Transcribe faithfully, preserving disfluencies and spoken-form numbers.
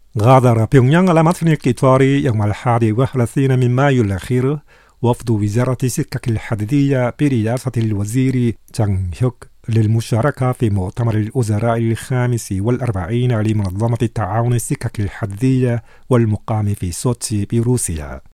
غادر بيونغيانغ على متن القطار يوم الحادي والثلاثين من مايو الأخير وفد وزارة السكك الحديدية برئاسة الوزير تشانغ هيوك للمشاركة في مؤتمر الوزراء الخامس والأربعين لمنظمة التعاون السكك الحديدية والمقام في سوتشي بروسيا.